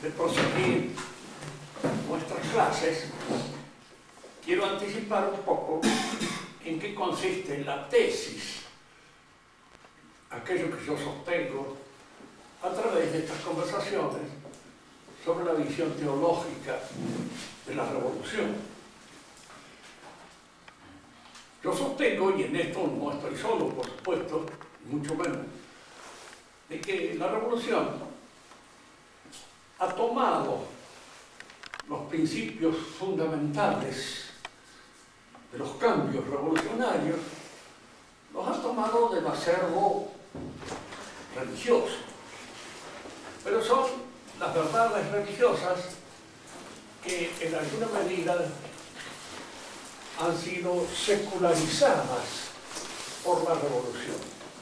de proseguir nuestras clases, quiero anticipar un poco en qué consiste la tesis, aquello que yo sostengo a través de estas conversaciones sobre la visión teológica de la revolución. Yo sostengo, y en esto no estoy solo, por supuesto, mucho menos, de que la revolución ha tomado los principios fundamentales de los cambios revolucionarios, los ha tomado del acervo religioso. Pero son las verdades religiosas que en alguna medida han sido secularizadas por la revolución.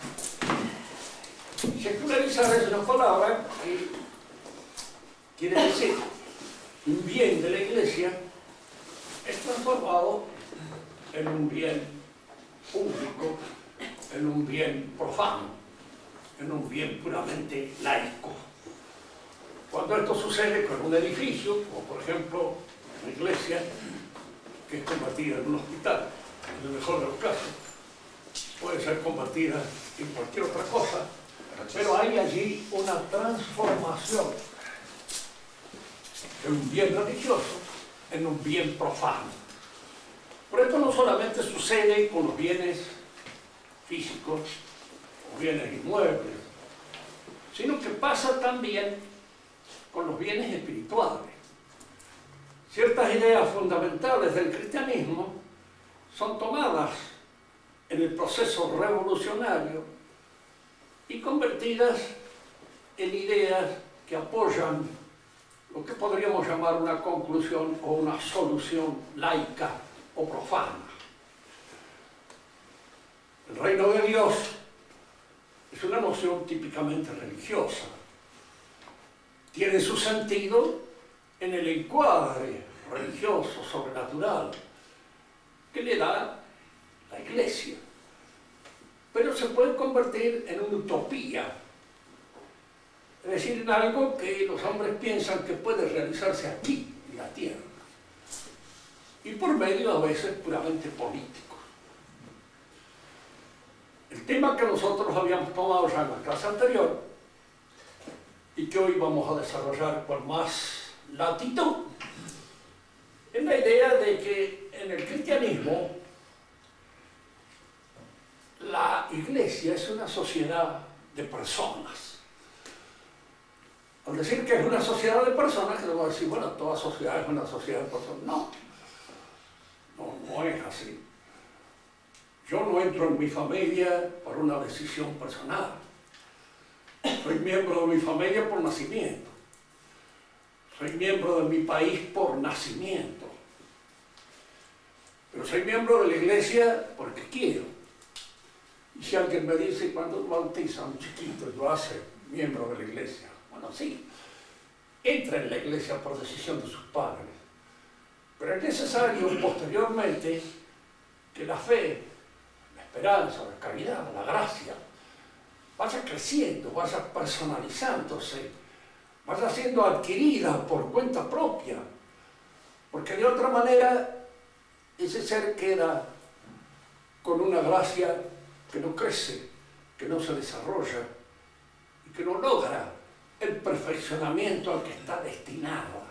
Secularizar es una palabra que quiere decir un bien de la Iglesia es transformado en un bien público, en un bien profano, en un bien puramente laico. Cuando esto sucede con un edificio, como por ejemplo una iglesia, que es convertida en un hospital, en el mejor de los casos, puede ser convertida en cualquier otra cosa, pero hay allí una transformación de un bien religioso en un bien profano. Por esto no solamente sucede con los bienes físicos o bienes inmuebles, sino que pasa también con los bienes espirituales. Ciertas ideas fundamentales del cristianismo son tomadas en el proceso revolucionario y convertidas en ideas que apoyan lo que podríamos llamar una conclusión o una solución laica o profana. El reino de Dios es una noción típicamente religiosa. Tiene su sentido en el encuadre religioso, sobrenatural, que le da la Iglesia. Pero se puede convertir en una utopía, es decir, en algo que los hombres piensan que puede realizarse aquí, en la tierra, y por medio a veces puramente político. El tema que nosotros habíamos tomado ya en la clase anterior y que hoy vamos a desarrollar con más latitud es la idea de que en el cristianismo la Iglesia es una sociedad de personas. Al decir que es una sociedad de personas, que vamos a decir, bueno, toda sociedad es una sociedad de personas. No, no es así. Yo no entro en mi familia por una decisión personal. Soy miembro de mi familia por nacimiento. Soy miembro de mi país por nacimiento. Pero soy miembro de la Iglesia porque quiero. Y si alguien me dice, cuando bautiza a un chiquito, lo hace miembro de la Iglesia. Bueno, sí, entra en la Iglesia por decisión de sus padres. Pero es necesario posteriormente que la fe, la esperanza, la caridad, la gracia, vaya creciendo, vaya personalizándose, vaya siendo adquirida por cuenta propia, porque de otra manera ese ser queda con una gracia que no crece, que no se desarrolla y que no logra el perfeccionamiento al que está destinada.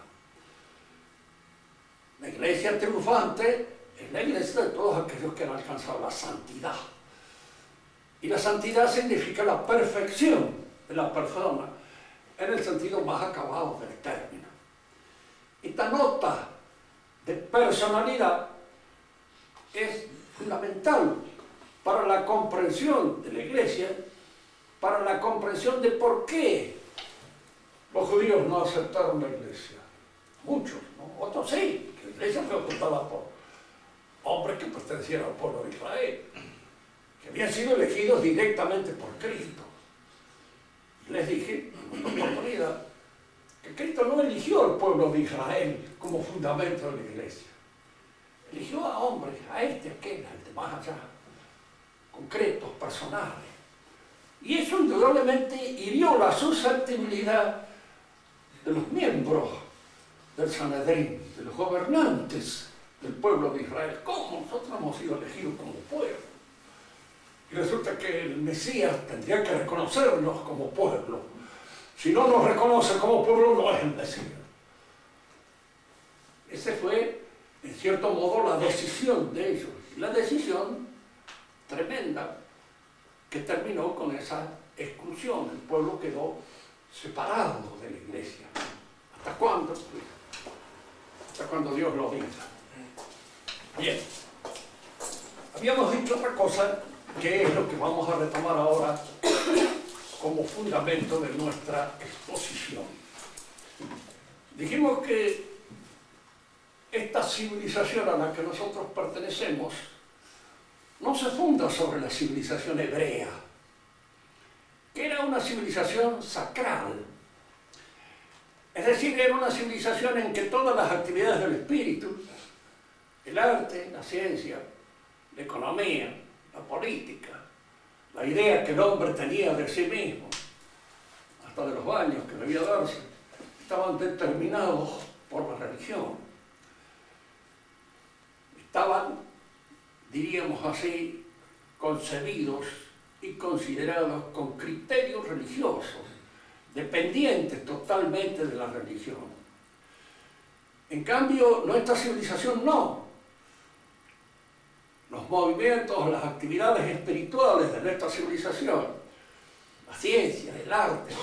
La Iglesia triunfante es la Iglesia de todos aquellos que han alcanzado la santidad. Y la santidad significa la perfección de la persona en el sentido más acabado del término. Esta nota de personalidad es fundamental para la comprensión de la Iglesia, para la comprensión de por qué los judíos no aceptaron la Iglesia. Muchos, ¿no? Otros sí, que la Iglesia fue ocupada por hombres que pertenecían al pueblo de Israel, que habían sido elegidos directamente por Cristo. Y les dije, en otra oportunidad, que Cristo no eligió al pueblo de Israel como fundamento de la Iglesia. Eligió a hombres, a este, aquel, al de más allá, concretos, personales. Y eso indudablemente hirió la susceptibilidad de los miembros del Sanedrín, de los gobernantes del pueblo de Israel. ¿Cómo nosotros hemos sido elegidos como pueblo? Y resulta que el Mesías tendría que reconocernos como pueblo. Si no nos reconoce como pueblo, no es el Mesías. Esa fue, en cierto modo, la decisión de ellos. La decisión tremenda que terminó con esa exclusión. El pueblo quedó separado de la iglesia. ¿Hasta cuándo? Hasta cuando Dios lo diga. Bien. Habíamos dicho otra cosa, que es lo que vamos a retomar ahora como fundamento de nuestra exposición. Dijimos que esta civilización a la que nosotros pertenecemos no se funda sobre la civilización hebrea, que era una civilización sacral. Es decir, era una civilización en que todas las actividades del espíritu, el arte, la ciencia, la economía, la política, la idea que el hombre tenía de sí mismo, hasta de los baños que debía darse, estaban determinados por la religión. Estaban, diríamos así, concebidos y considerados con criterios religiosos, dependientes totalmente de la religión. En cambio, nuestra civilización no. Los movimientos, las actividades espirituales de nuestra civilización, la ciencia, el arte,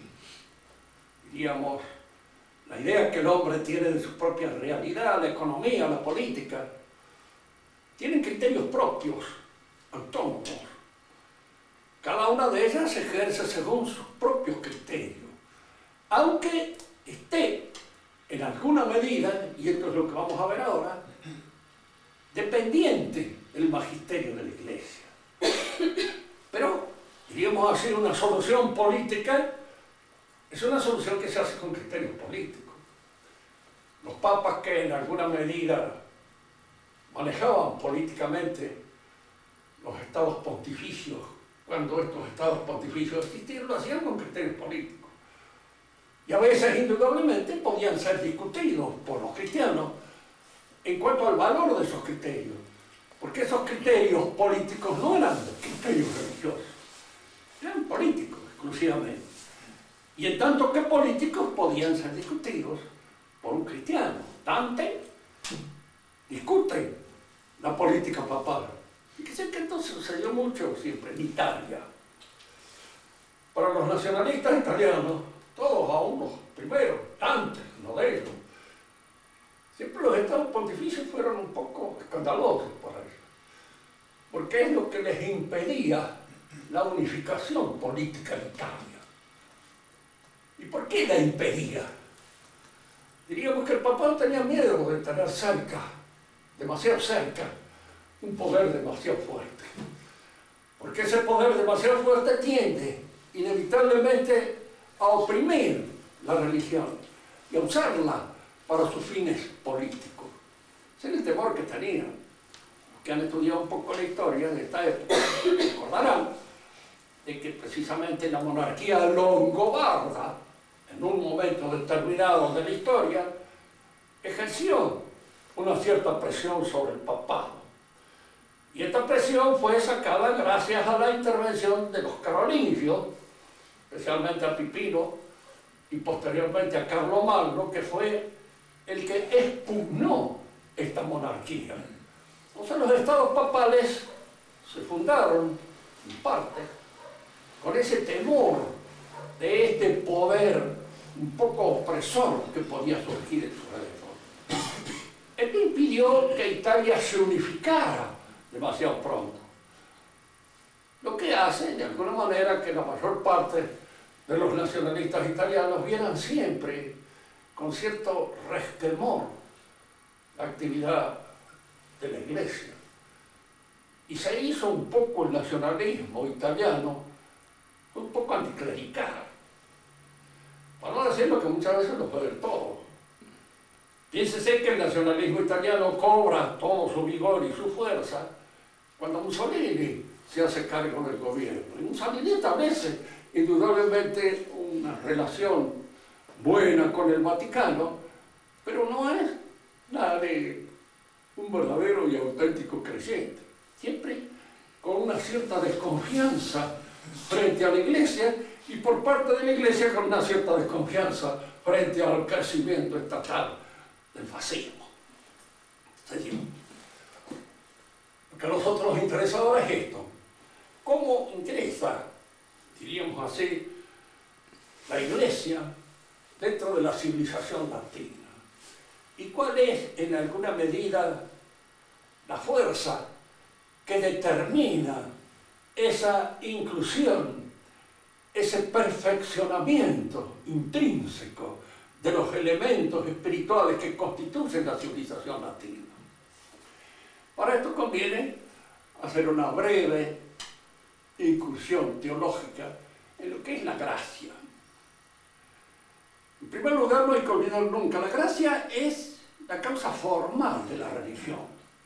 diríamos, la idea que el hombre tiene de su propia realidad, la economía, la política, tienen criterios propios, autónomos. Cada una de ellas se ejerce según sus propios criterios, aunque esté en alguna medida, y esto es lo que vamos a ver ahora, dependiente del magisterio de la Iglesia. Pero, diríamos así, una solución política es una solución que se hace con criterios políticos. Los papas que en alguna medida manejaban políticamente los estados pontificios, cuando estos estados pontificios existían, lo hacían con criterios políticos. Y a veces, indudablemente, podían ser discutidos por los cristianos en cuanto al valor de esos criterios, porque esos criterios políticos no eran criterios religiosos, eran políticos exclusivamente. Y en tanto que políticos podían ser discutidos por un cristiano. Dante discute la política papal. Fíjense que esto sucedió mucho siempre en Italia. Para los nacionalistas italianos, todos a unos primero, Dante, uno de ellos, siempre los estados pontificios fueron un poco escandalosos para ellos, porque es lo que les impedía la unificación política en Italia. ¿Y por qué la impedía? Diríamos que el papado tenía miedo de tener cerca, demasiado cerca, un poder demasiado fuerte. Porque ese poder demasiado fuerte tiende inevitablemente a oprimir la religión y a usarla para sus fines políticos. Ese es el temor que tenían. Los que han estudiado un poco la historia de esta época recordarán de que precisamente la monarquía longobarda, en un momento determinado de la historia, ejerció una cierta presión sobre el papado. Y esta presión fue sacada gracias a la intervención de los carolingios, especialmente a Pipino y posteriormente a Carlomagno, que fue el que expugnó esta monarquía. O sea, los estados papales se fundaron, en parte, con ese temor de este poder un poco opresor que podía surgir en su alrededor. Esto impidió que Italia se unificara demasiado pronto. Lo que hace, de alguna manera, que la mayor parte de los nacionalistas italianos vieran siempre con cierto resquemor la actividad de la Iglesia. Y se hizo un poco el nacionalismo italiano un poco anticlerical. Para no decir lo que muchas veces lo fue del todo. Piénsese que el nacionalismo italiano cobra todo su vigor y su fuerza cuando Mussolini se hace cargo del gobierno. Y Mussolini establece indudablemente una relación buena con el Vaticano, pero no es la de un verdadero y auténtico creyente. Siempre con una cierta desconfianza frente a la Iglesia y por parte de la Iglesia con una cierta desconfianza frente al crecimiento estatal del fascismo. Seguimos. Lo que a nosotros nos interesa ahora es esto. ¿Cómo ingresa, diríamos así, la Iglesia dentro de la civilización latina? ¿Y cuál es, en alguna medida, la fuerza que determina esa inclusión, ese perfeccionamiento intrínseco de los elementos espirituales que constituyen la civilización latina? Para esto conviene hacer una breve incursión teológica en lo que es la gracia. En primer lugar, no hay que olvidar nunca, la gracia es la causa formal de la religión.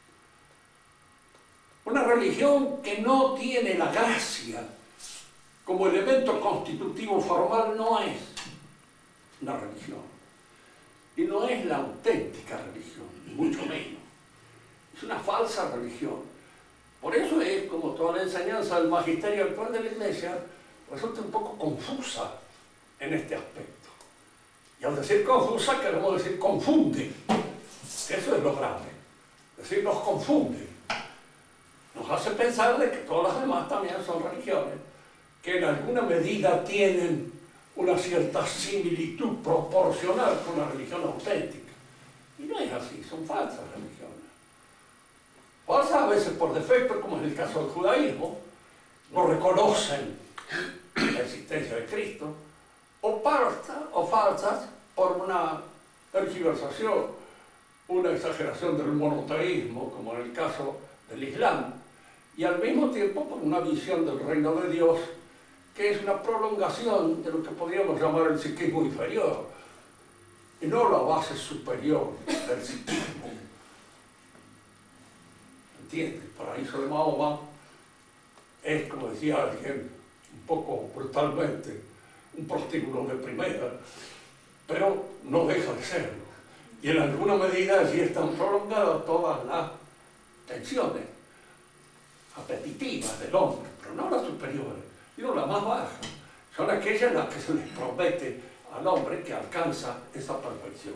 Una religión que no tiene la gracia como elemento constitutivo formal no es una religión. Y no es la auténtica religión, ni mucho menos. Es una falsa religión. Por eso es, como toda la enseñanza del magisterio actual de la Iglesia, resulta un poco confusa en este aspecto. Y al decir confusa, queremos decir confunde. Eso es lo grave. Es decir, nos confunde. Nos hace pensar de que todas las demás también son religiones, que en alguna medida tienen una cierta similitud proporcional con la religión auténtica. Y no es así, son falsas religiones. Falsas a veces por defecto, como en el caso del judaísmo, no reconocen la existencia de Cristo, o falsas por una tergiversación, una exageración del monoteísmo, como en el caso del Islam, y al mismo tiempo por una visión del reino de Dios, que es una prolongación de lo que podríamos llamar el psiquismo inferior, y no la base superior del psiquismo. ¿Entiendes? El paraíso de Mahoma es, como decía alguien, un poco brutalmente, un prostíbulo de primera, pero no deja de serlo. Y en alguna medida allí están prolongadas todas las tensiones apetitivas del hombre, pero no las superiores, sino las más bajas. Son aquellas en las que se les promete al hombre que alcanza esa perfección.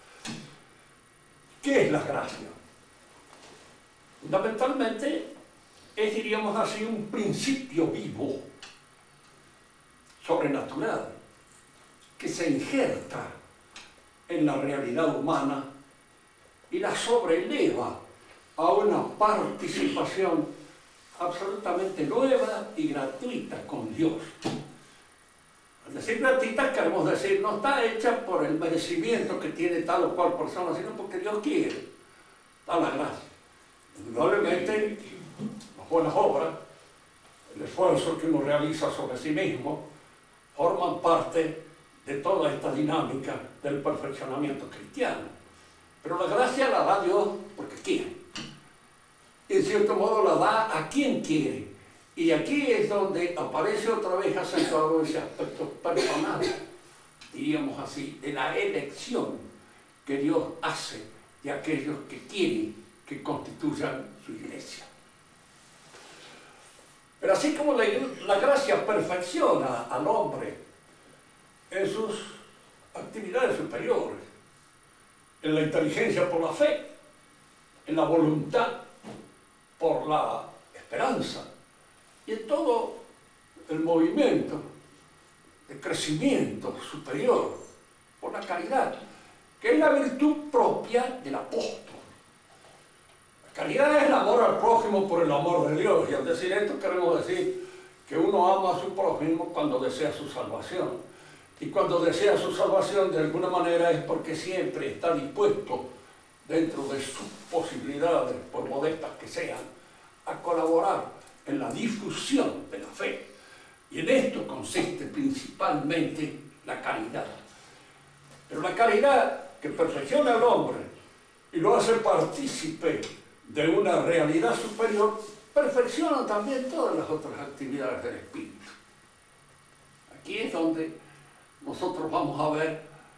¿Qué es la gracia? Fundamentalmente es, diríamos así, un principio vivo, sobrenatural, que se injerta en la realidad humana y la sobreleva a una participación absolutamente nueva y gratuita con Dios. Al decir gratuita queremos decir, no está hecha por el merecimiento que tiene tal o cual persona, sino porque Dios quiere, da la gracia. Indudablemente, las buenas obras, el esfuerzo que uno realiza sobre sí mismo, forman parte de toda esta dinámica del perfeccionamiento cristiano. Pero la gracia la da Dios porque quiere. Y en cierto modo la da a quien quiere. Y aquí es donde aparece otra vez acentuado ese aspecto personal, diríamos así, de la elección que Dios hace de aquellos que quieren que constituyan su iglesia. Pero así como la gracia perfecciona al hombre en sus actividades superiores, en la inteligencia por la fe, en la voluntad por la esperanza y en todo el movimiento de crecimiento superior por la caridad, que es la virtud propia del apóstol. La caridad es el amor al prójimo por el amor de Dios, y al decir esto queremos decir que uno ama a su prójimo cuando desea su salvación. Y cuando desea su salvación de alguna manera es porque siempre está dispuesto, dentro de sus posibilidades, por modestas que sean, a colaborar en la difusión de la fe. Y en esto consiste principalmente la caridad. Pero la caridad que perfecciona al hombre y lo hace partícipe de una realidad superior, perfecciona también todas las otras actividades del espíritu. Aquí es donde nosotros vamos a ver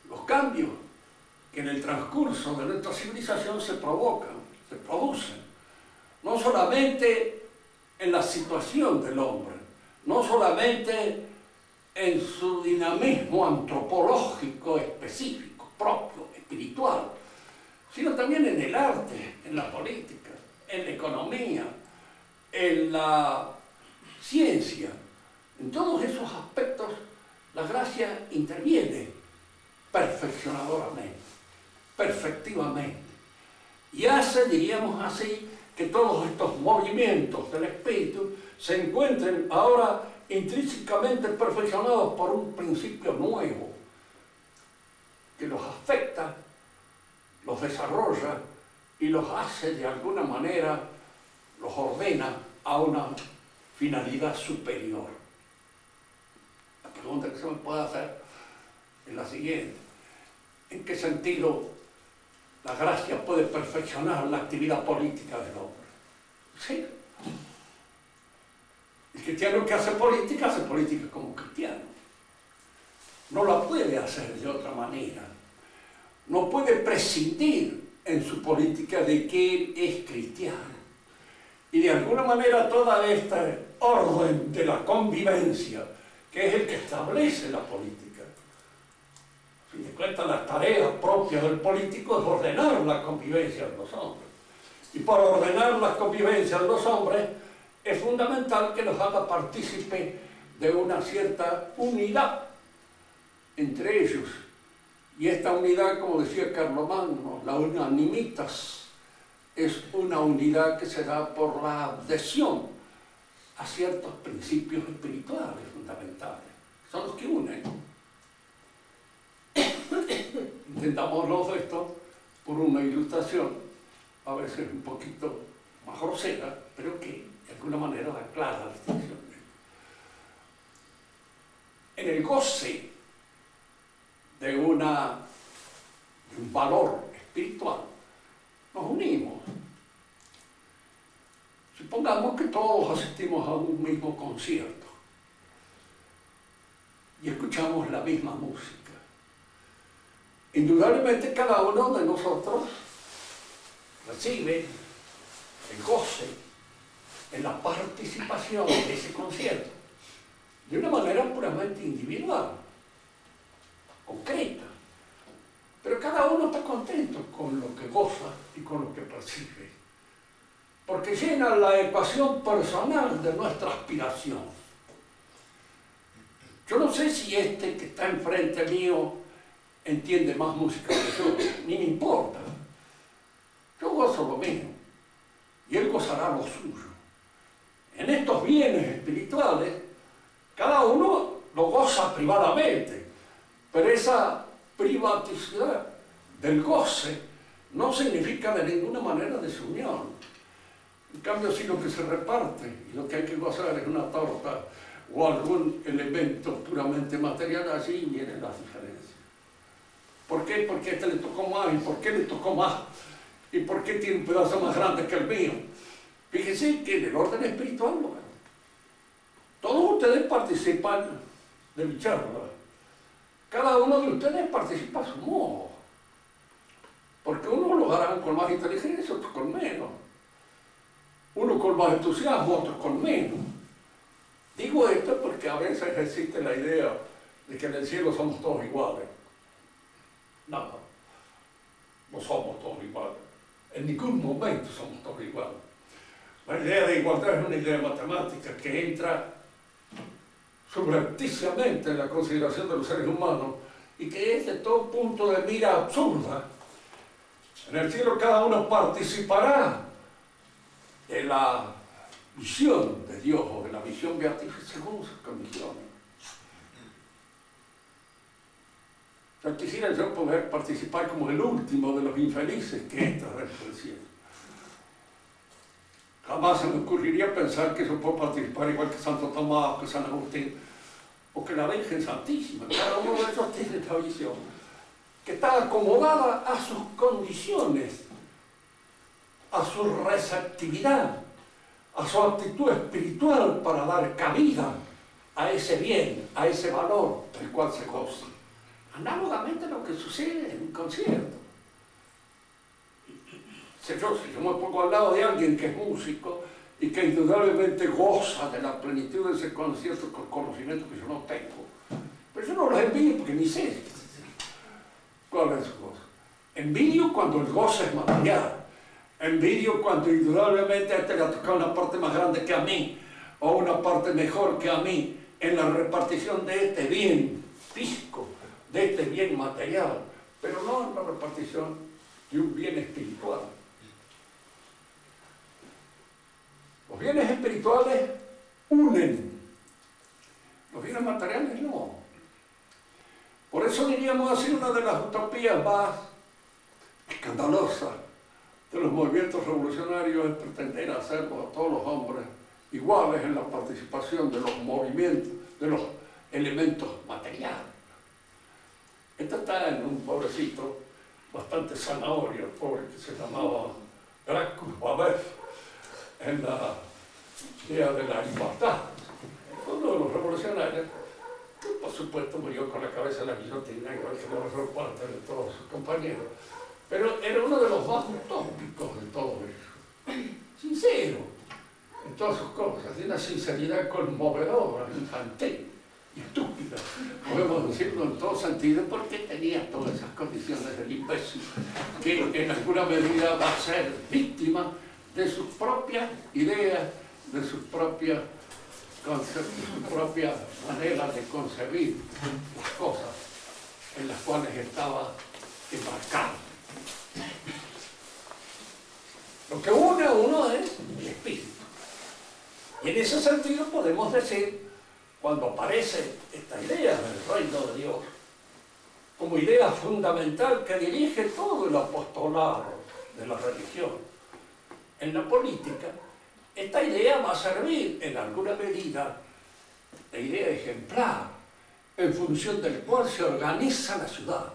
los cambios que en el transcurso de nuestra civilización se provocan, se producen, no solamente en la situación del hombre, no solamente en su dinamismo antropológico específico, propio, espiritual, sino también en el arte, en la política, en la economía, en la ciencia. En todos esos aspectos la gracia interviene perfeccionadoramente, perfectivamente, y hace, diríamos así, que todos estos movimientos del espíritu se encuentren ahora intrínsecamente perfeccionados por un principio nuevo que los afecta, los desarrolla y los hace de alguna manera, los ordena a una finalidad superior. La pregunta que se me puede hacer es la siguiente: ¿en qué sentido la gracia puede perfeccionar la actividad política del hombre? Sí. El cristiano que hace política como cristiano. No la puede hacer de otra manera. No puede prescindir en su política de que él es cristiano. Y de alguna manera toda esta orden de la convivencia, que es el que establece la política, a fin de cuentas, las tareas propias del político es ordenar la convivencia de los hombres. Y para ordenar la convivencia de los hombres es fundamental que los haga partícipe de una cierta unidad entre ellos. Y esta unidad, como decía Carlomagno, la unanimitas, es una unidad que se da por la adhesión a ciertos principios espirituales fundamentales. Son los que unen. Intentámoslo esto por una ilustración, a veces un poquito más grosera, pero que de alguna manera da clara la distinción. En el goce de un valor espiritual, nos unimos. Supongamos que todos asistimos a un mismo concierto y escuchamos la misma música. Indudablemente cada uno de nosotros recibe el goce en la participación de ese concierto de una manera puramente individual, concreta, pero cada uno está contento con lo que goza y con lo que percibe, porque llena la ecuación personal de nuestra aspiración. Yo no sé si este que está enfrente mío entiende más música que yo, ni me importa. Yo gozo lo mío y él gozará lo suyo. En estos bienes espirituales, cada uno lo goza privadamente, pero esa privaticidad del goce no significa de ninguna manera desunión. En cambio, si lo que se reparte y lo que hay que gozar es una torta o algún elemento puramente material, allí vienen las diferencias. ¿Por qué? Porque a este le tocó más, y por qué le tocó más, y por qué tiene un pedazo más grande que el mío. Fíjense que en el orden espiritual, todos ustedes participan de mi charla. Cada uno de ustedes participa a su modo. Porque unos lo harán con más inteligencia, otros con menos. Uno con más entusiasmo, otros con menos. Digo esto porque a veces existe la idea de que en el cielo somos todos iguales. No, no somos todos iguales. En ningún momento somos todos iguales. La idea de igualdad es una idea matemática que entra subrepticiamente en la consideración de los seres humanos y que es de todo punto de mira absurda. En el cielo cada uno participará de la visión de Dios o de la visión beatífica según sus condiciones. Yo quisiera poder participar como el último de los infelices que entra dentro del cielo. Jamás se me ocurriría pensar que yo puedo participar igual que Santo Tomás, que San Agustín, o que la Virgen Santísima. Cada uno de ellos tiene esta visión, que está acomodada a sus condiciones, a su receptividad, a su actitud espiritual para dar cabida a ese bien, a ese valor del cual se goza. análogamente a lo que sucede en un concierto. Si yo me pongo al lado de alguien que es músico y que indudablemente goza de la plenitud de ese concierto con conocimientos que yo no tengo, pero yo no los envidio porque ni sé cuál es su gozo. Envidio cuando el gozo es material. Envidio cuando indudablemente a este le ha tocado una parte más grande que a mí, o una parte mejor que a mí, en la repartición de este bien físico, de este bien material, pero no en la repartición de un bien espiritual. Los bienes espirituales unen, los bienes materiales no. Por eso diríamos así, una de las utopías más escandalosas de los movimientos revolucionarios es pretender hacerlos a todos los hombres iguales en la participación de los movimientos, de los elementos materiales. Esto está en un pobrecito bastante zanahoria, el pobre que se llamaba Gracchus Babeuf, en la idea de la libertad. Uno de los revolucionarios, que por supuesto murió con la cabeza en la guillotina, igual que la mayor parte de todos sus compañeros, pero era uno de los más utópicos de todo eso. Sincero en todas sus cosas, de una sinceridad conmovedora, infantil y estúpida, podemos decirlo en todo sentido, porque tenía todas esas condiciones del imbécil, que en alguna medida va a ser víctima de sus propias ideas, de sus propias conceptos, de su propia manera de concebir las cosas en las cuales estaba embarcado. Lo que une a uno es el espíritu. Y en ese sentido podemos decir, cuando aparece esta idea del reino de Dios, como idea fundamental que dirige todo el apostolado de la religión, en la política, esta idea va a servir en alguna medida de idea ejemplar, en función del cual se organiza la ciudad.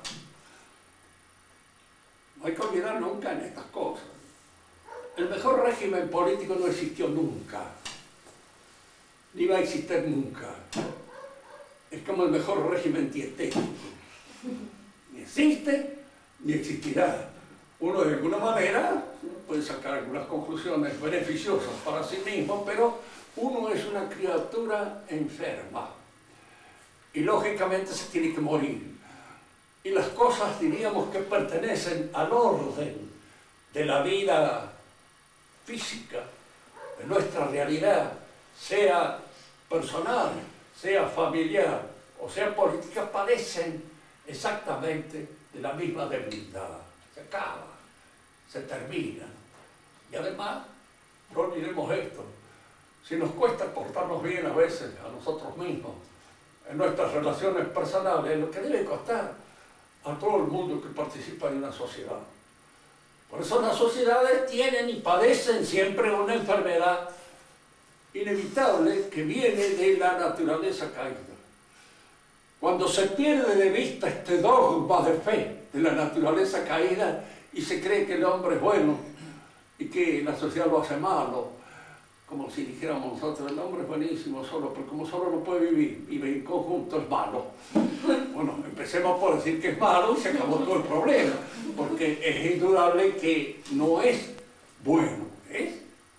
No hay que olvidar nunca en estas cosas. El mejor régimen político no existió nunca, ni va a existir nunca. Es como el mejor régimen dietético. Ni existe, ni existirá. Uno de alguna manera puede sacar algunas conclusiones beneficiosas para sí mismo, pero uno es una criatura enferma y lógicamente se tiene que morir. Y las cosas, diríamos, que pertenecen al orden de la vida física, de nuestra realidad, sea personal, sea familiar o sea política, padecen exactamente de la misma debilidad. Se acaba, se termina. Y además, no olvidemos esto, si nos cuesta portarnos bien a veces a nosotros mismos, en nuestras relaciones personales, lo que debe costar a todo el mundo que participa en una sociedad. Por eso las sociedades tienen y padecen siempre una enfermedad inevitable que viene de la naturaleza caída. Cuando se pierde de vista este dogma de fe de la naturaleza caída y se cree que el hombre es bueno y que la sociedad lo hace malo, como si dijéramos nosotros, el hombre es buenísimo solo, pero como solo no puede vivir, vive en conjunto, es malo. Bueno, empecemos por decir que es malo y se acabó todo el problema, porque es indudable que no es bueno, es,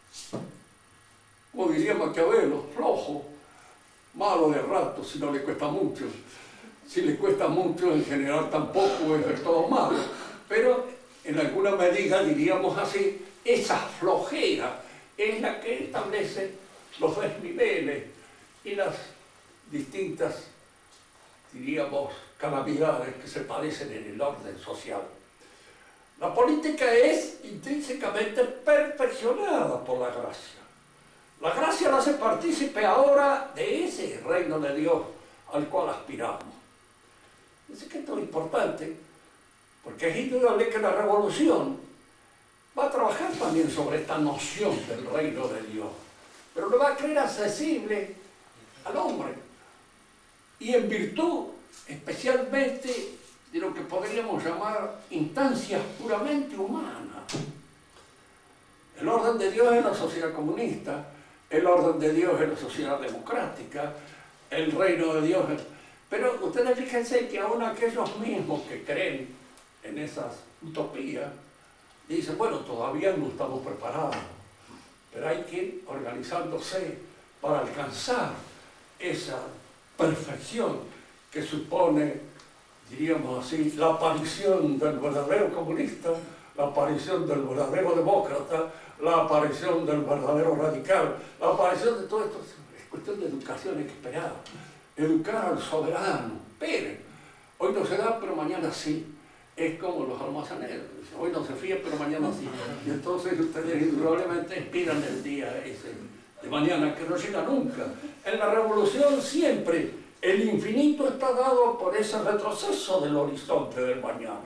como diría Maquiavelo, flojo, malo de rato, si no le cuesta mucho. Si le cuesta mucho, en general tampoco es del todo malo, pero en alguna medida, diríamos así, esa flojera es la que establece los desniveles y las distintas, diríamos, calamidades que se padecen en el orden social. La política es intrínsecamente perfeccionada por la gracia. La gracia la hace partícipe ahora de ese reino de Dios al cual aspiramos. Así que esto es importante, porque es indudable que la revolución va a trabajar también sobre esta noción del reino de Dios, pero lo va a creer accesible al hombre, y en virtud especialmente de lo que podríamos llamar instancias puramente humanas. El orden de Dios es la sociedad comunista, el orden de Dios es la sociedad democrática, el reino de Dios es... Pero ustedes fíjense que aún aquellos mismos que creen en esas utopías, dicen, bueno, todavía no estamos preparados, pero hay que ir organizándose para alcanzar esa perfección que supone, diríamos así, la aparición del verdadero comunista, la aparición del verdadero demócrata, la aparición del verdadero radical, la aparición de todo esto. Es cuestión de educación, hay que esperar. Educar al soberano. Esperen, hoy no se da, pero mañana sí. Es como los almaceneros. Hoy no se fía, pero mañana sí. Y entonces ustedes indudablemente esperan el día ese de mañana, que no llega nunca. En la revolución siempre el infinito está dado por ese retroceso del horizonte del mañana.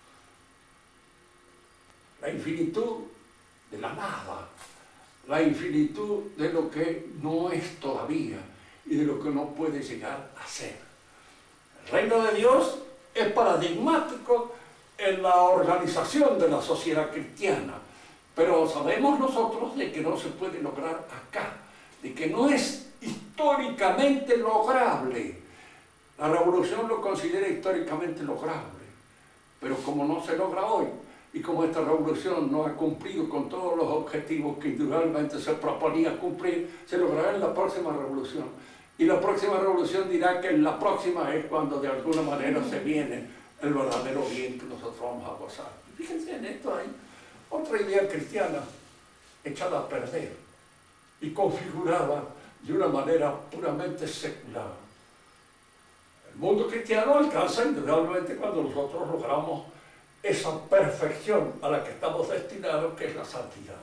La infinitud de la nada, la infinitud de lo que no es todavía y de lo que no puede llegar a ser. El reino de Dios es paradigmático en la organización de la sociedad cristiana, pero sabemos nosotros de que no se puede lograr acá, de que no es históricamente lograble. La revolución lo considera históricamente lograble, pero como no se logra hoy, y como esta revolución no ha cumplido con todos los objetivos que indudablemente se proponía cumplir, se logrará en la próxima revolución. Y la próxima revolución dirá que la próxima es cuando de alguna manera se viene el verdadero bien que nosotros vamos a gozar. Fíjense, en esto hay otra idea cristiana echada a perder y configurada de una manera puramente secular. El mundo cristiano alcanza indudablemente cuando nosotros logramos esa perfección a la que estamos destinados, que es la santidad.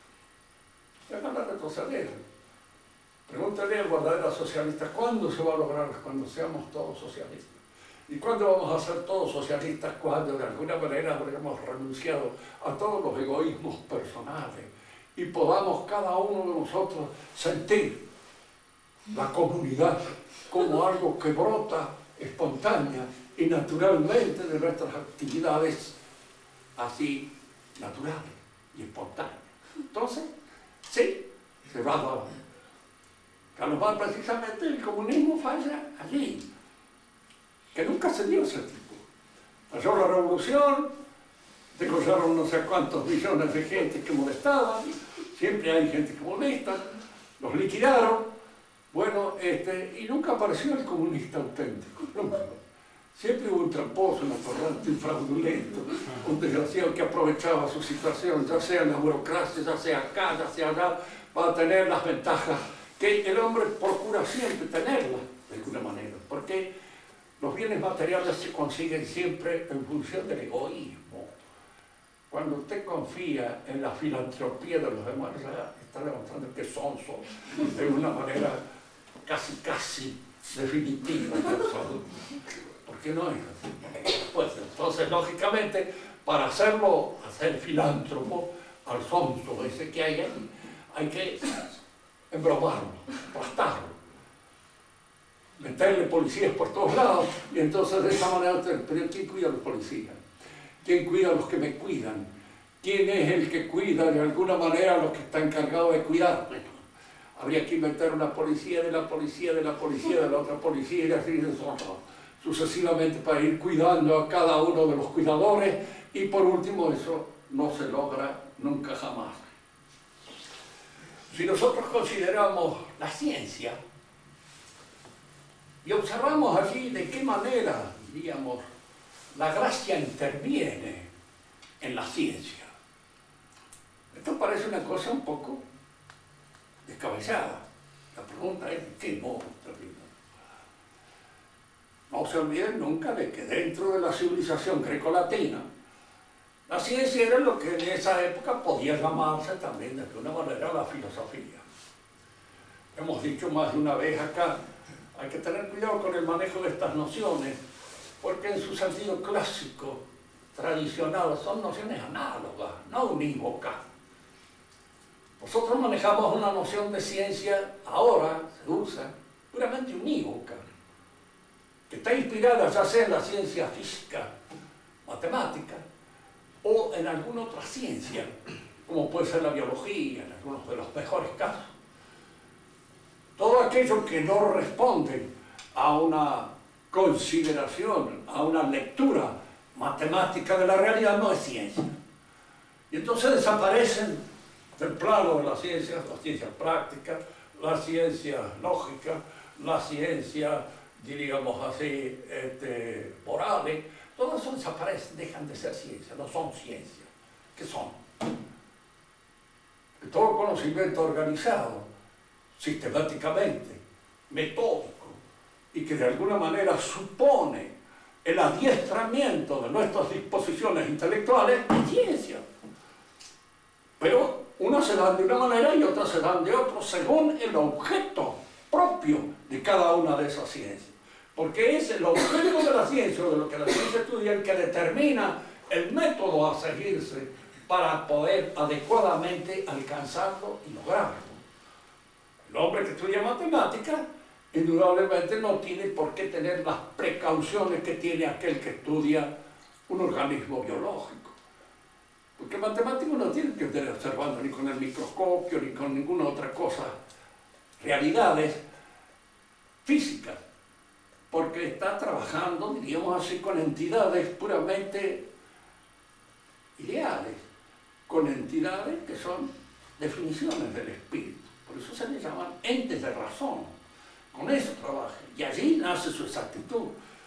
Ya van a retroceder. Pregúntale al verdadero socialista, ¿cuándo se va a lograr? Cuando seamos todos socialistas. ¿Y cuándo vamos a ser todos socialistas? Cuando de alguna manera habremos renunciado a todos los egoísmos personales y podamos cada uno de nosotros sentir la comunidad como algo que brota espontánea y naturalmente de nuestras actividades así naturales y espontáneas. Entonces, sí, se va a dar. Carlos Marx, precisamente el comunismo falla allí, que nunca se dio ese tipo. Pasó la revolución, degollaron no sé cuántos millones de gente que molestaban, siempre hay gente que molesta, los liquidaron, bueno, y nunca apareció el comunista auténtico, nunca. Siempre hubo un tramposo, un atorrante, un fraudulento, un desgraciado que aprovechaba su situación, ya sea en la burocracia, ya sea acá, ya sea allá, para tener las ventajas que el hombre procura siempre tenerlas, de alguna manera, porque los bienes materiales se consiguen siempre en función del egoísmo. Cuando usted confía en la filantropía de los demás, ya está demostrando que son de una manera casi definitiva. Porque no es así. Pues entonces, lógicamente, para hacer filántropo al sonso ese que hay ahí, hay que embromarlo, aplastarlo, meterle policías por todos lados, y entonces de esa manera, pero ¿quién cuida a los policías? ¿Quién cuida a los que me cuidan? ¿Quién es el que cuida de alguna manera a los que están encargados de cuidar? Bueno, habría que inventar una policía de la policía de la policía de la otra policía y así sucesivamente para ir cuidando a cada uno de los cuidadores, y por último eso no se logra nunca jamás. Si nosotros consideramos la ciencia y observamos allí de qué manera, diríamos, la gracia interviene en la ciencia, esto parece una cosa un poco descabellada. La pregunta es, ¿de qué modo interviene? No se olviden nunca de que dentro de la civilización grecolatina, la ciencia era lo que en esa época podía llamarse también de alguna manera la filosofía. Hemos dicho más de una vez acá, hay que tener cuidado con el manejo de estas nociones, porque en su sentido clásico, tradicional, son nociones análogas, no unívocas. Nosotros manejamos una noción de ciencia, ahora se usa, puramente unívoca, que está inspirada ya sea en la ciencia física, matemática, o en alguna otra ciencia, como puede ser la biología, en algunos de los mejores casos. Todo aquello que no responde a una consideración, a una lectura matemática de la realidad, no es ciencia. Y entonces desaparecen del plano de las ciencias prácticas, las ciencias lógicas, las ciencias, diríamos así, morales. Todo eso desaparece, dejan de ser ciencia, no son ciencias. ¿Qué son? Todo conocimiento organizado, sistemáticamente, metódico, y que de alguna manera supone el adiestramiento de nuestras disposiciones intelectuales es ciencia. Pero unas se dan de una manera y otras se dan de otra, según el objeto propio de cada una de esas ciencias. Porque es el objeto de la ciencia, o de lo que la ciencia estudia, el que determina el método a seguirse para poder adecuadamente alcanzarlo y lograrlo. El hombre que estudia matemáticas, indudablemente no tiene por qué tener las precauciones que tiene aquel que estudia un organismo biológico. Porque el matemático no tiene que estar observando ni con el microscopio, ni con ninguna otra cosa, realidades físicas, porque está trabajando, diríamos así, con entidades puramente ideales, con entidades que son definiciones del espíritu. Por eso se les llaman entes de razón. Con eso trabaja, y allí nace su exactitud.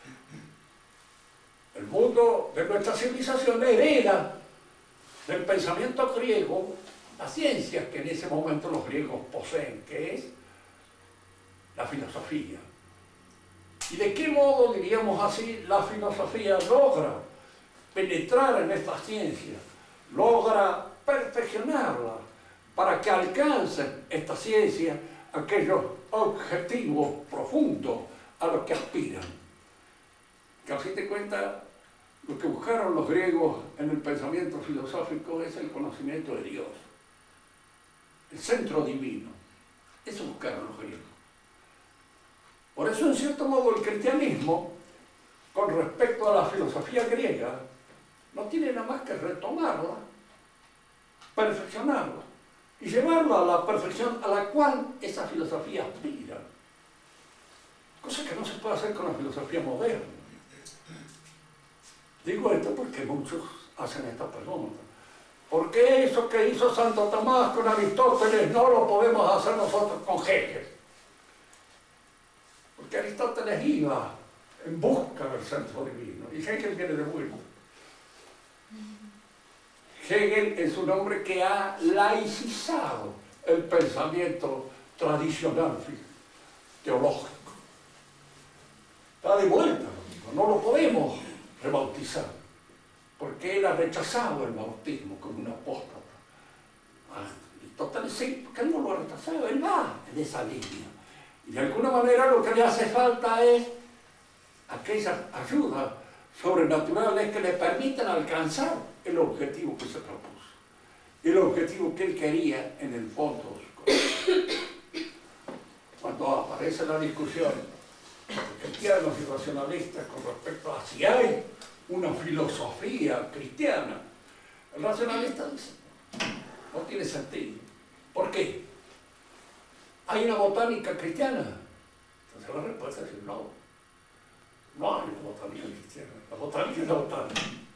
El mundo de nuestra civilización hereda del pensamiento griego las ciencias que en ese momento los griegos poseen, que es la filosofía. ¿Y de qué modo, diríamos así, la filosofía logra penetrar en estas ciencias, logra perfeccionarlas para que alcancen esta ciencia aquellos objetivos profundos a los que aspiran? Que a fin de cuentas, lo que buscaron los griegos en el pensamiento filosófico es el conocimiento de Dios, el centro divino. Eso buscaron los griegos. Por eso, en cierto modo, el cristianismo, con respecto a la filosofía griega, no tiene nada más que retomarla, perfeccionarla y llevarla a la perfección a la cual esa filosofía aspira. Cosa que no se puede hacer con la filosofía moderna. Digo esto porque muchos hacen esta pregunta. ¿Por qué eso que hizo Santo Tomás con Aristóteles no lo podemos hacer nosotros con Hegel? Porque Aristóteles iba en busca del centro divino y Hegel viene de vuelta. Hegel es un hombre que ha laicizado el pensamiento tradicional teológico. Está de vuelta, no lo podemos rebautizar, porque él ha rechazado el bautismo como un apóstata. Aristóteles sí, porque él no lo ha rechazado, él va en esa línea. Y de alguna manera lo que le hace falta es aquellas ayudas sobrenaturales que le permitan alcanzar el objetivo que se propuso, el objetivo que él quería en el fondo de su corazón. Cuando aparece la discusión de cristianos y racionalistas con respecto a si hay una filosofía cristiana, el racionalista dice, no tiene sentido. ¿Por qué? ¿Hay una botánica cristiana? Entonces la respuesta es no. No hay una botánica cristiana. La botánica es la botánica.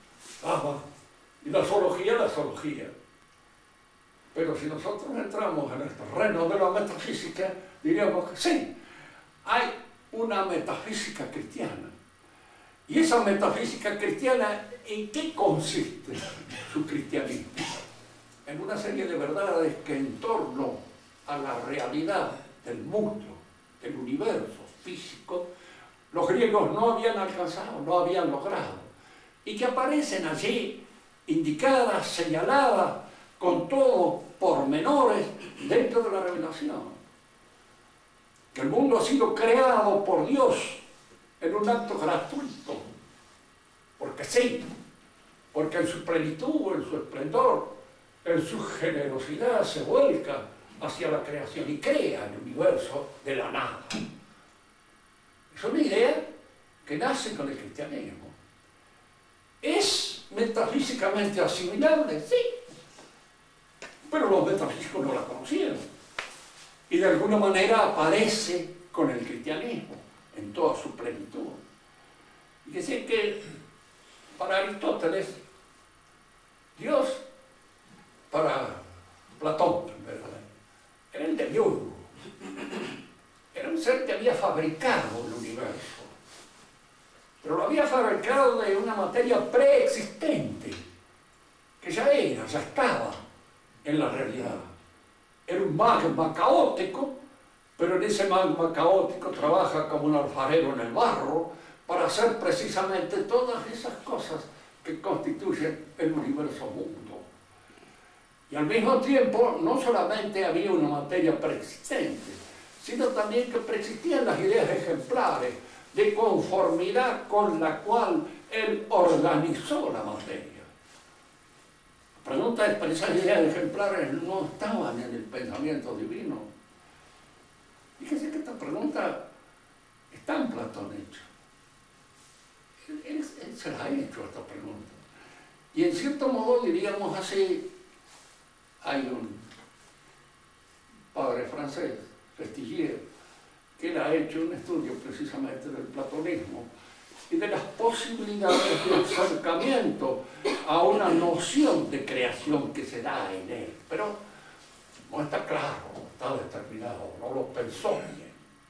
Y la zoología es la zoología. Pero si nosotros entramos en el terreno de la metafísica, diríamos que sí, hay una metafísica cristiana. ¿Y esa metafísica cristiana en qué consiste su cristianismo? En una serie de verdades que en torno a la realidad del mundo, del universo físico, los griegos no habían alcanzado, no habían logrado, y que aparecen allí, indicadas, señaladas, con todos pormenores dentro de la revelación. Que el mundo ha sido creado por Dios en un acto gratuito, porque sí, porque en su plenitud, en su esplendor, en su generosidad se vuelca hacia la creación y crea el universo de la nada. Es una idea que nace con el cristianismo. ¿Es metafísicamente asimilable? Sí. Pero los metafísicos no la conocieron. Y de alguna manera aparece con el cristianismo en toda su plenitud. Y decir que para Aristóteles, Dios, para Platón, ¿verdad?, era el demiurgo. Era un ser que había fabricado el universo, pero lo había fabricado de una materia preexistente, que ya estaba en la realidad. Era un magma caótico, pero en ese magma caótico trabaja como un alfarero en el barro para hacer precisamente todas esas cosas que constituyen el universo mundo. Y al mismo tiempo, no solamente había una materia preexistente, sino también que preexistían las ideas ejemplares de conformidad con la cual él organizó la materia. La pregunta es, ¿pero esas ideas ejemplares no estaban en el pensamiento divino? Fíjese que esta pregunta está en Platón hecha. Él se la ha hecho esta pregunta. Y en cierto modo, diríamos así, hay un padre francés, Festigier, que él ha hecho un estudio precisamente del platonismo y de las posibilidades de acercamiento a una noción de creación que se da en él. Pero no está claro, no está determinado, no lo pensó bien.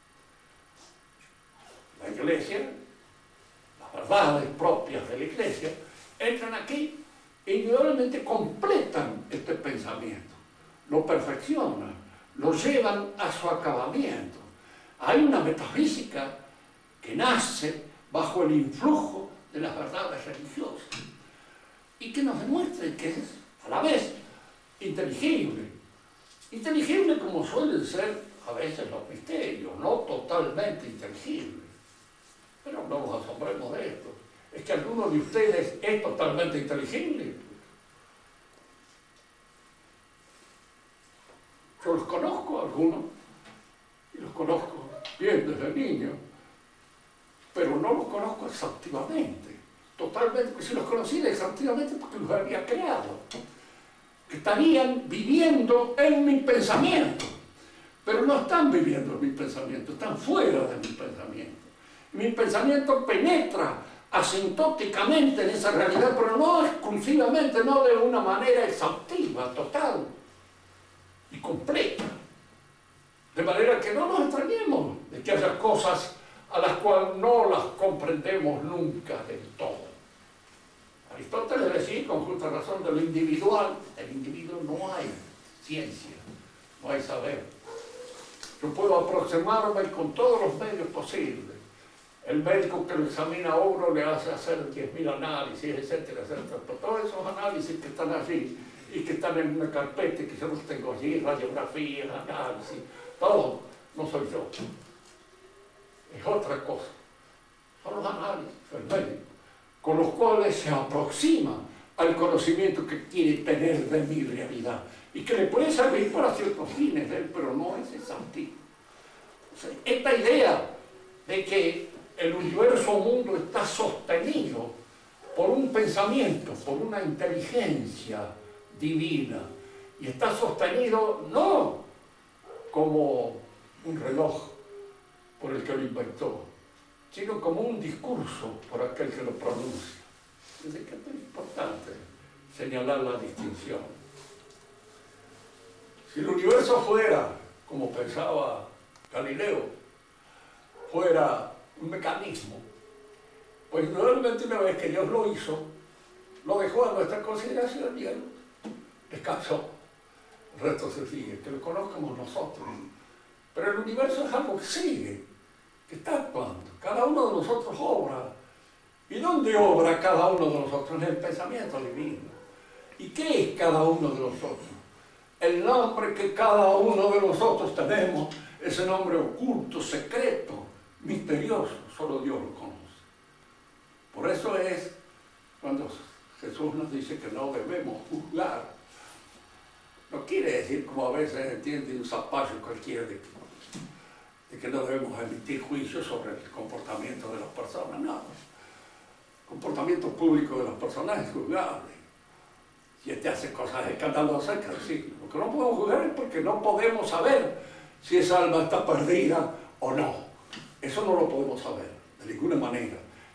La Iglesia, las verdades propias de la Iglesia, entran aquí e indudablemente completan este pensamiento, lo perfeccionan, lo llevan a su acabamiento. Hay una metafísica que nace bajo el influjo de las verdades religiosas y que nos demuestra que es a la vez inteligible como suelen ser a veces los misterios, no totalmente inteligibles. Pero no nos asombremos de esto. Es que alguno de ustedes es totalmente inteligible. Yo los conozco a algunos, y los conozco bien desde niño, pero no los conozco exhaustivamente, totalmente, porque si los conociera exhaustivamente porque los había creado, que estarían viviendo en mi pensamiento, pero no están viviendo en mi pensamiento, están fuera de mi pensamiento. Mi pensamiento penetra asintóticamente en esa realidad, pero no exclusivamente, no de una manera exhaustiva, total y completa. De manera que no nos extrañemos de que haya cosas a las cuales no las comprendemos nunca del todo. Aristóteles decía, con justa razón, de lo individual, del individuo no hay ciencia, no hay saber. Yo puedo aproximarme con todos los medios posibles. El médico que lo examina a uno le hace hacer 10.000 análisis, etcétera, etcétera. Pero todos esos análisis que están allí y que están en una carpeta y que yo los tengo allí, radiografías, análisis, todo, no soy yo. Es otra cosa. Son los análisis, el médico, con los cuales se aproxima al conocimiento que quiere tener de mi realidad y que le puede servir para ciertos fines de él, pero no es exhaustivo. O sea, esta idea de que el universo mundo está sostenido por un pensamiento, por una inteligencia divina, y está sostenido no como un reloj por el que lo inventó, sino como un discurso por aquel que lo pronuncia. Es que es importante señalar la distinción. Si el universo fuera, como pensaba Galileo, fuera un mecanismo, pues indudablemente una vez que Dios lo hizo, lo dejó a nuestra consideración y él descansó. El resto se sigue, que lo conozcamos nosotros. Pero el universo es algo que sigue, que está actuando. Cada uno de nosotros obra. ¿Y dónde obra cada uno de nosotros? En el pensamiento divino. ¿Y qué es cada uno de nosotros? El nombre que cada uno de nosotros tenemos, ese nombre oculto, secreto, misterioso, solo Dios lo conoce. Por eso es cuando Jesús nos dice que no debemos juzgar. No quiere decir, como a veces entiende un zapallo cualquiera, de que no debemos emitir juicios sobre el comportamiento de las personas. No. El comportamiento público de las personas es juzgable. Si hace cosas escandalosas, hay que decirlo. Lo que no podemos juzgar es porque no podemos saber si esa alma está perdida o no. Eso no lo podemos saber, de ninguna manera.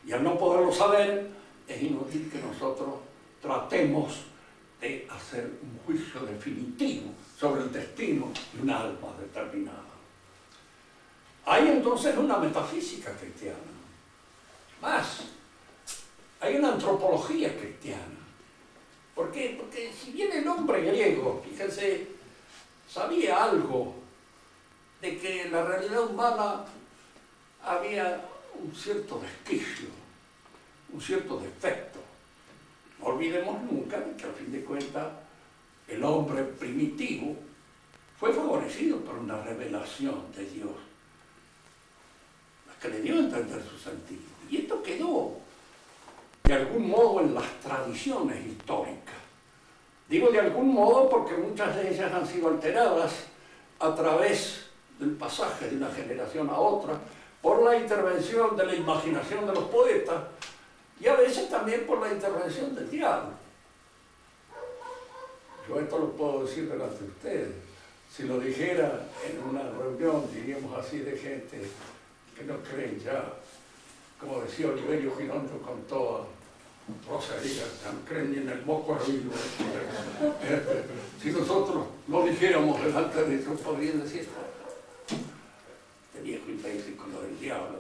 Y al no poderlo saber, es inútil que nosotros tratemos de hacer un juicio definitivo sobre el destino de un alma determinada. Hay entonces una metafísica cristiana. Más, hay una antropología cristiana. ¿Por qué? Porque si bien el hombre griego, fíjense, sabía algo de que en la realidad humana había un cierto desquicio, un cierto defecto. No olvidemos nunca de que al fin de cuentas el hombre primitivo fue favorecido por una revelación de Dios, la que le dio a entender su sentido. Y esto quedó de algún modo en las tradiciones históricas. Digo de algún modo porque muchas de ellas han sido alteradas a través del pasaje de una generación a otra, por la intervención de la imaginación de los poetas y a veces también por la intervención del diablo. Yo esto lo puedo decir delante de ustedes. Si lo dijera en una reunión, diríamos así, de gente que no creen ya, como decía Oliverio Girondo con toda Rosalía, no creen ni en el moco arriba. Si nosotros lo dijéramos delante de ellos, podrían decir, este viejo imbécil con lo del diablo.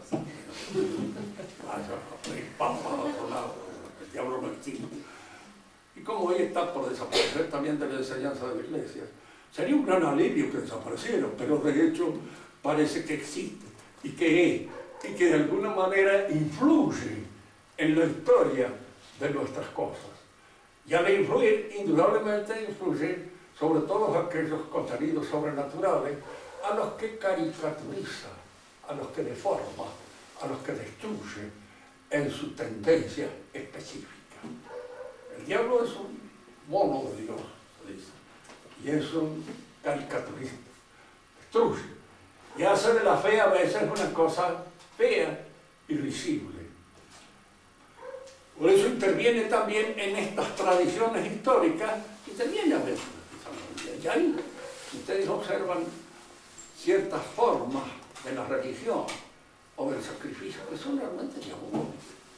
El papa a otro lado, el diablo no existe. Y como hoy está por desaparecer también de la enseñanza de la Iglesia, sería un gran alivio que desapareciera, pero de hecho parece que existe y que de alguna manera influye en la historia de nuestras cosas. Y al influir, indudablemente influye sobre todos aquellos contenidos sobrenaturales a los que caricaturiza, a los que deforma, a los que destruye en su tendencia específica. El diablo es un mono de Dios, se dice, y es un caricaturista, destruye, y hace de la fe a veces una cosa fea y risible. Por eso interviene también en estas tradiciones históricas, interviene a veces. Y ahí ustedes observan ciertas formas de la religión o del sacrificio que son realmente diabólicas.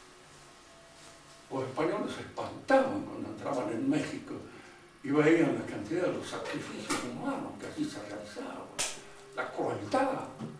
Los españoles se espantaban cuando entraban en México y veían la cantidad de los sacrificios humanos que allí se realizaban, la crueldad.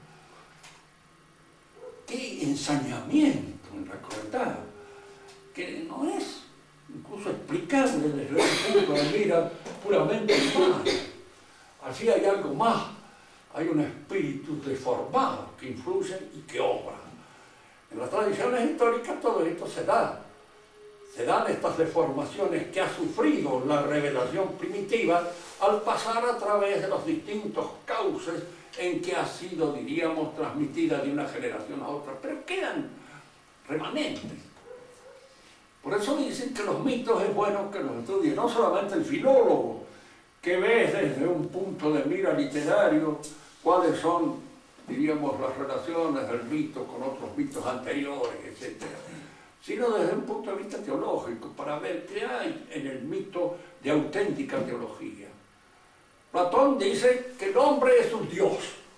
¡Qué ensañamiento en la crueldad! Que no es incluso explicable desde un punto de vista puramente humano. Así hay algo más, hay un espíritu deformado que influye y que obra. En las tradiciones históricas todo esto se da. Se dan estas deformaciones que ha sufrido la revelación primitiva al pasar a través de los distintos cauces en que ha sido, diríamos, transmitida de una generación a otra, pero quedan remanentes. Por eso dicen que los mitos es bueno que los estudie, no solamente el filólogo, que ve desde un punto de mira literario cuáles son, diríamos, las relaciones del mito con otros mitos anteriores, etc., sino desde un punto de vista teológico, para ver qué hay en el mito de auténtica teología. Platón dice que el hombre es un Dios,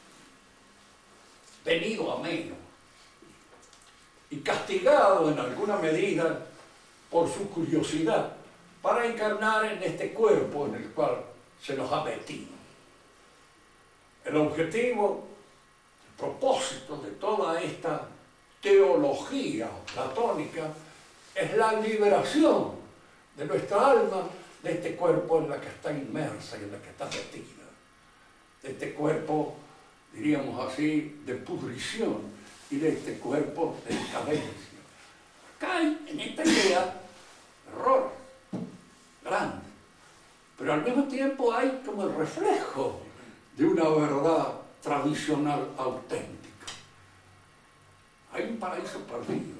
venido a menos, y castigado en alguna medida por su curiosidad, para encarnar en este cuerpo en el cual se nos ha metido. El objetivo, el propósito de toda esta teología platónica es la liberación de nuestra alma de este cuerpo en la que está inmersa y en la que está metida, de este cuerpo, diríamos así, de pudrición y de este cuerpo de decadencia. Acá hay en esta idea error grande, pero al mismo tiempo hay como el reflejo de una verdad tradicional auténtica. Hay un paraíso perdido,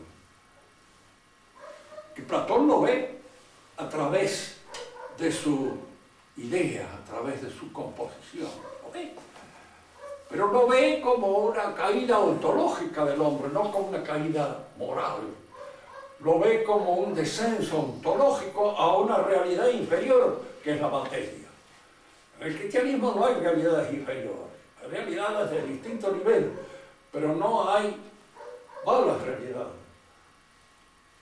que Platón lo ve a través de su idea, a través de su composición, lo ve. Pero lo ve como una caída ontológica del hombre, no como una caída moral. Lo ve como un descenso ontológico a una realidad inferior, que es la materia. En el cristianismo no hay realidades inferiores, hay realidades de distinto nivel, pero no hay malas realidades.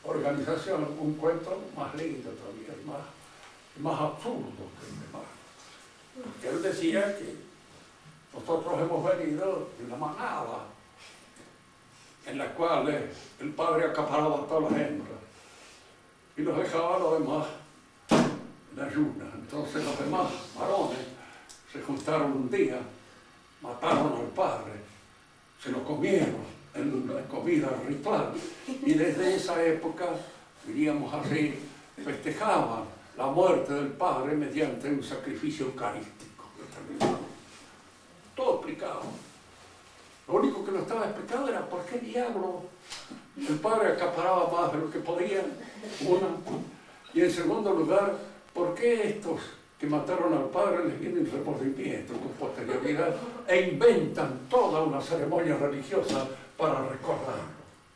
organización, un cuento más lindo todavía, más absurdo que el demás. Porque él decía que nosotros hemos venido de una manada en la cual el padre acaparaba a todas las hembras y los dejaba a los demás en ayunas. Entonces los demás varones se juntaron un día, mataron al padre, se lo comieron en una comida ritual, y desde esa época, diríamos así, festejaban la muerte del padre mediante un sacrificio eucarístico determinado. Todo explicado. Lo único que no estaba explicado era por qué diablo el padre acaparaba más de lo que podía, una, y en segundo lugar, por qué estos que mataron al padre les viene el remordimiento con posterioridad e inventan toda una ceremonia religiosa para recordarlo.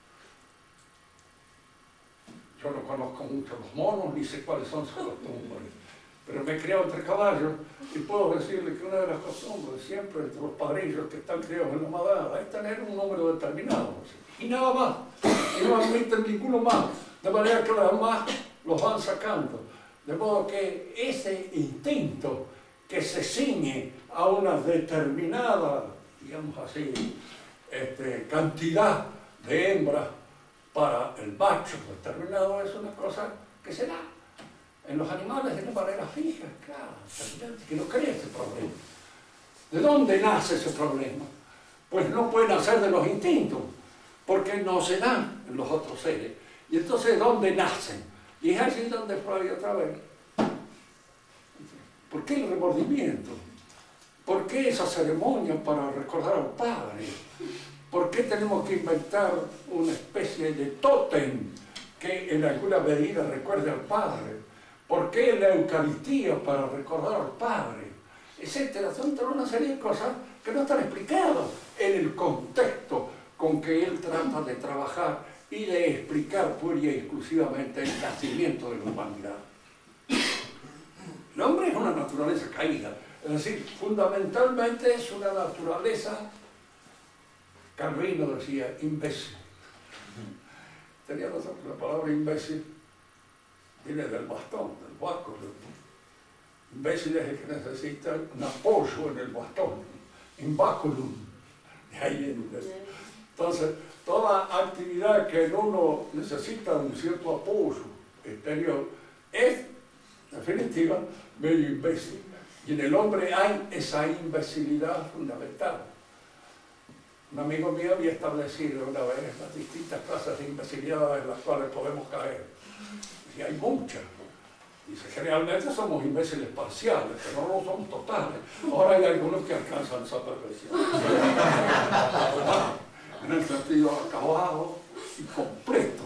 Yo no conozco mucho los monos, ni sé cuáles son sus costumbres, pero me he criado entre caballos y puedo decirle que una de las costumbres siempre entre los padrillos que están criados en la madada es tener un número determinado, y nada más, y no admiten ninguno más, de manera que los demás los van sacando. De modo que ese instinto que se ciñe a una determinada, digamos así, cantidad de hembras para el macho determinado es una cosa que se da en los animales de una manera fija, claro, que no crea ese problema. ¿De dónde nace ese problema? Pues no puede nacer de los instintos, porque no se dan en los otros seres. Y entonces, ¿de dónde nacen? Y es allí donde Freud otra vez. ¿Por qué el remordimiento? ¿Por qué esa ceremonia para recordar al padre? ¿Por qué tenemos que inventar una especie de tótem que en alguna medida recuerde al padre? ¿Por qué la Eucaristía para recordar al padre? Etcétera. Son toda una serie de cosas que no están explicadas en el contexto con que él trata de trabajar y de explicar pura y exclusivamente el nacimiento de la humanidad. El hombre es una naturaleza caída, es decir, fundamentalmente es una naturaleza, Calvino decía, imbécil. Tenía razón, la palabra imbécil viene del bastón, del báculo. Imbécil es el que necesita un apoyo en el bastón, imbáculum, de ahí viene. Entonces, toda actividad que en uno necesita un cierto apoyo exterior es, en definitiva, medio imbécil. Y en el hombre hay esa imbecilidad fundamental. Un amigo mío había establecido una vez las distintas clases de imbecilidad en las cuales podemos caer. Y hay muchas. Dice, generalmente somos imbéciles parciales, pero no somos totales. Ahora hay algunos que alcanzan esa perfección. En el sentido acabado y completo.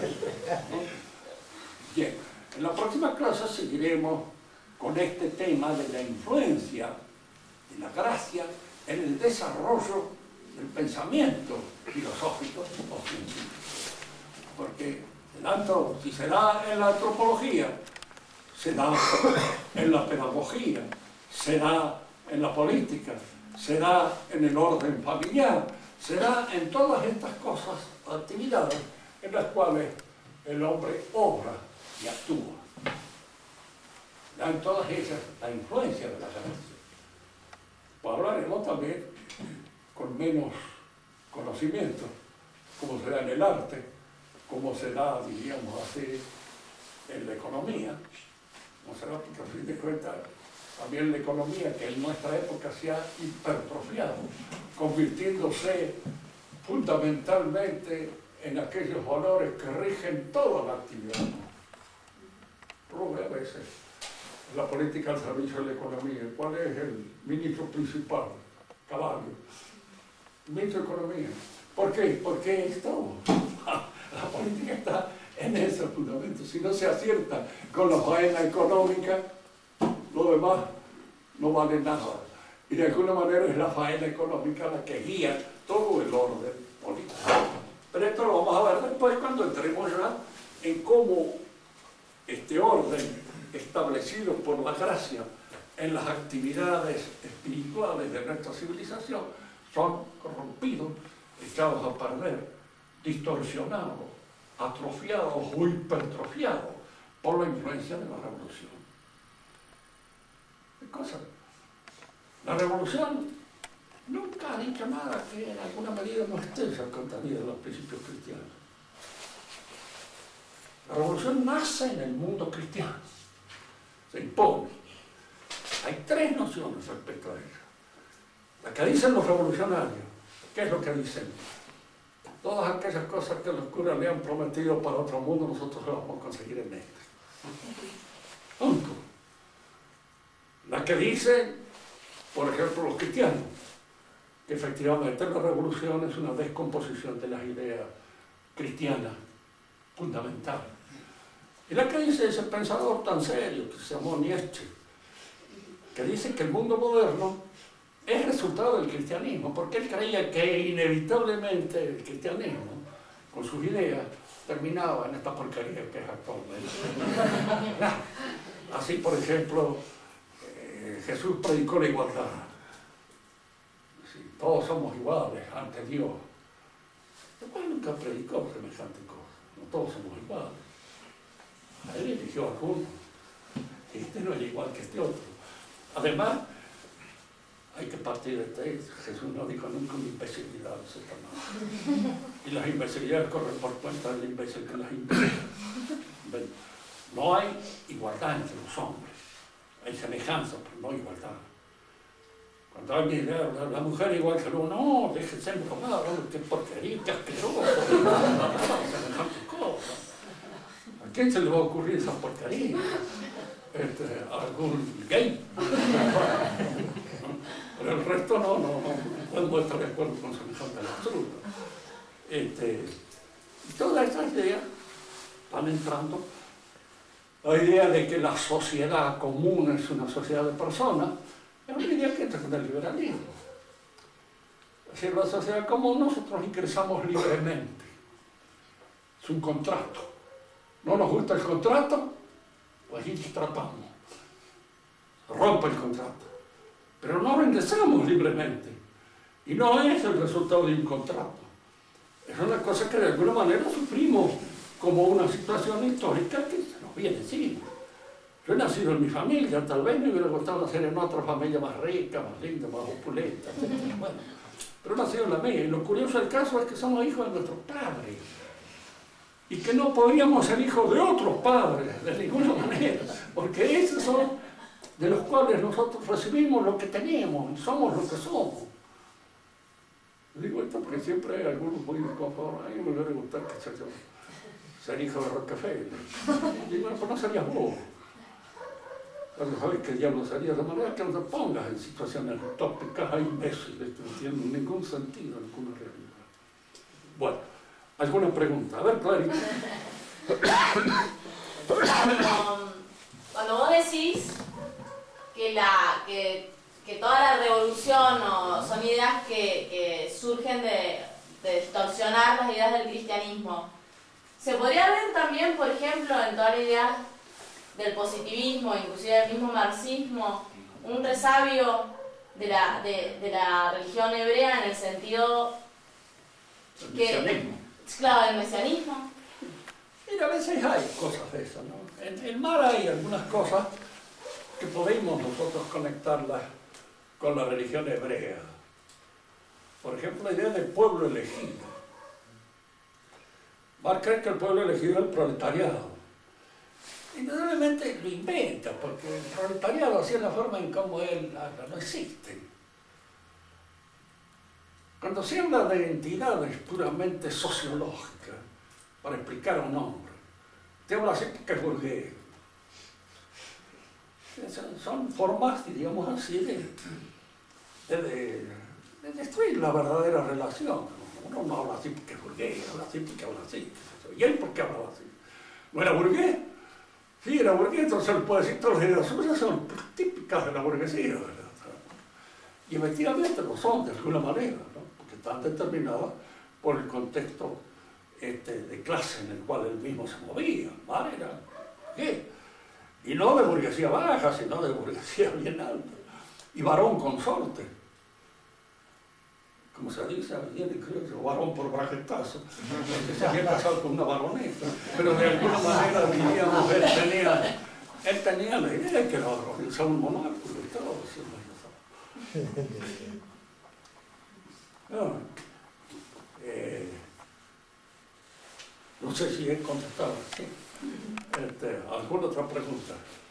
Bien, en la próxima clase seguiremos con este tema de la influencia de la gracia en el desarrollo del pensamiento filosófico o científico. Porque si se da en la antropología, se da en la pedagogía, se da en la política, se da en el orden familiar, se da en todas estas cosas, actividades en las cuales el hombre obra y actúa. Da en todas ellas la influencia de la gracia. Pues hablaremos también con menos conocimiento, cómo se da en el arte, cómo se da, diríamos así, en la economía, cómo se da, porque a fin de cuentas también la economía, que en nuestra época se ha hipertrofiado, convirtiéndose fundamentalmente en aquellos valores que rigen toda la actividad. Lo ve a veces en la política al servicio de la economía. ¿Cuál es el ministro principal? Caballo. El ministro de Economía. ¿Por qué? Porque es todo. La política está en ese fundamento. Si no se acierta con la faena económica, lo demás no vale nada. Y de alguna manera es la faena económica la que guía todo el orden político. Pero esto lo vamos a ver después cuando entremos ya en cómo este orden establecido por la gracia en las actividades espirituales de nuestra civilización son corrompidos, echados a perder, distorsionados atrofiados o hipertrofiados por la influencia de la revolución. ¿Qué cosa? La revolución nunca ha dicho nada que en alguna medida no esté en el contenido de los principios cristianos. La revolución nace en el mundo cristiano, se impone. Hay tres nociones respecto a ella. La que dicen los revolucionarios, ¿qué es lo que dicen? Todas aquellas cosas que los curas le han prometido para otro mundo, nosotros las vamos a conseguir en este. Punto. La que dicen, por ejemplo, los cristianos, que efectivamente la revolución es una descomposición de las ideas cristianas fundamentales. Y la que dice ese pensador tan serio que se llamó Nietzsche, que dice que el mundo moderno es resultado del cristianismo, porque él creía que inevitablemente el cristianismo, con sus ideas, terminaba en esta porquería que es actualmente. Así, por ejemplo, Jesús predicó la igualdad. Sí, todos somos iguales ante Dios. Después nunca predicó semejante cosa. No todos somos iguales. A él eligió a alguno. Este no es igual que este otro. Además, hay que partir de este. Jesús no dijo nunca una imbecilidad de Satanás. Y las imbecilidades corren por cuenta del imbécil que las imbéciles. No hay igualdad entre los hombres. Hay semejanza, pero no igualdad. Cuando alguien dice, la mujer igual que el hombre, no, déjense bromar, qué porquería, qué asqueroso, semejantes cosas. ¿A quién se le va a ocurrir esa porquería? ¿A algún gay? Pero el resto no podemos estar de acuerdo con semejante absurdo. Y todas esas ideas van entrando. La idea de que la sociedad común es una sociedad de personas es una idea que entra con el liberalismo. Es decir, la sociedad común nosotros ingresamos libremente. Es un contrato. ¿No nos gusta el contrato? Pues ahí tratamos. Rompe el contrato. Pero no lo ingresamos libremente. Y no es el resultado de un contrato. Es una cosa que de alguna manera sufrimos como una situación histórica que se nos viene encima. Yo he nacido en mi familia, tal vez me hubiera gustado nacer en otra familia más rica, más linda, más opulenta, etc. Bueno, pero he nacido en la mía. Y lo curioso del caso es que somos hijos de nuestros padres. Y que no podríamos ser hijos de otros padres, de ninguna manera. Porque esos son de los cuales nosotros recibimos lo que tenemos y somos lo que somos. Digo esto porque siempre hay algunos muy inconformes. A mí me hubiera gustado que ser hijo de Rockefeller. Y digo, pues no serías vos. Pero sabes que el diablo sería de manera que no te pongas en situaciones utópicas e imbéciles que no tienen ningún sentido, ninguna realidad. Bueno, ¿alguna pregunta? A ver, Clarita. Cuando vos decís que toda la revolución son ideas que surgen de distorsionar las ideas del cristianismo, ¿se podría ver también, por ejemplo, en toda la idea del positivismo, inclusive del mismo marxismo, un resabio de la religión hebrea en el sentido que... Claro, del mesianismo. Mira, a veces hay cosas de esas, ¿no? En el mar hay algunas cosas que podemos nosotros conectarlas con la religión hebrea. Por ejemplo, la idea del pueblo elegido. Marx cree que el pueblo elegido es el proletariado. Indudablemente lo inventa, porque el proletariado, así es la forma en cómo él habla, no existe. Cuando se habla de entidades puramente sociológicas, para explicar a un hombre, te habla así que es burgués. Son formas, diríamos así, de destruir la verdadera relación. Uno no habla así porque es burgués, habla así porque habla así. ¿Y él por qué hablaba así? ¿No era burgués? Sí, era burgués, entonces él puede decir todas las ideas suyas son típicas de la burguesía, ¿verdad? Y efectivamente lo son, de alguna manera, ¿no? Porque están determinadas por el contexto de clase en el cual él mismo se movía. ¿Vale? Era burgués. Y no de burguesía baja, sino de burguesía bien alta. Y varón consorte. como se dice, viene criollo, varón por braguetazo, porque se había casado con una varoneta, pero de alguna manera diríamos, él tenía la idea de que era varón, usaba un monóculo y todo, no sé si he contestado, ¿sí? ¿Alguna otra pregunta?